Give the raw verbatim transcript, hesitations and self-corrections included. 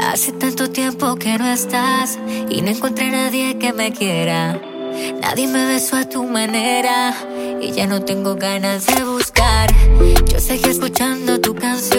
Hace tanto tiempo que no estás y no encontré a nadie que me quiera. Nadie me besó a tu manera y ya no tengo ganas de buscar. Yo seguí escuchando tu canción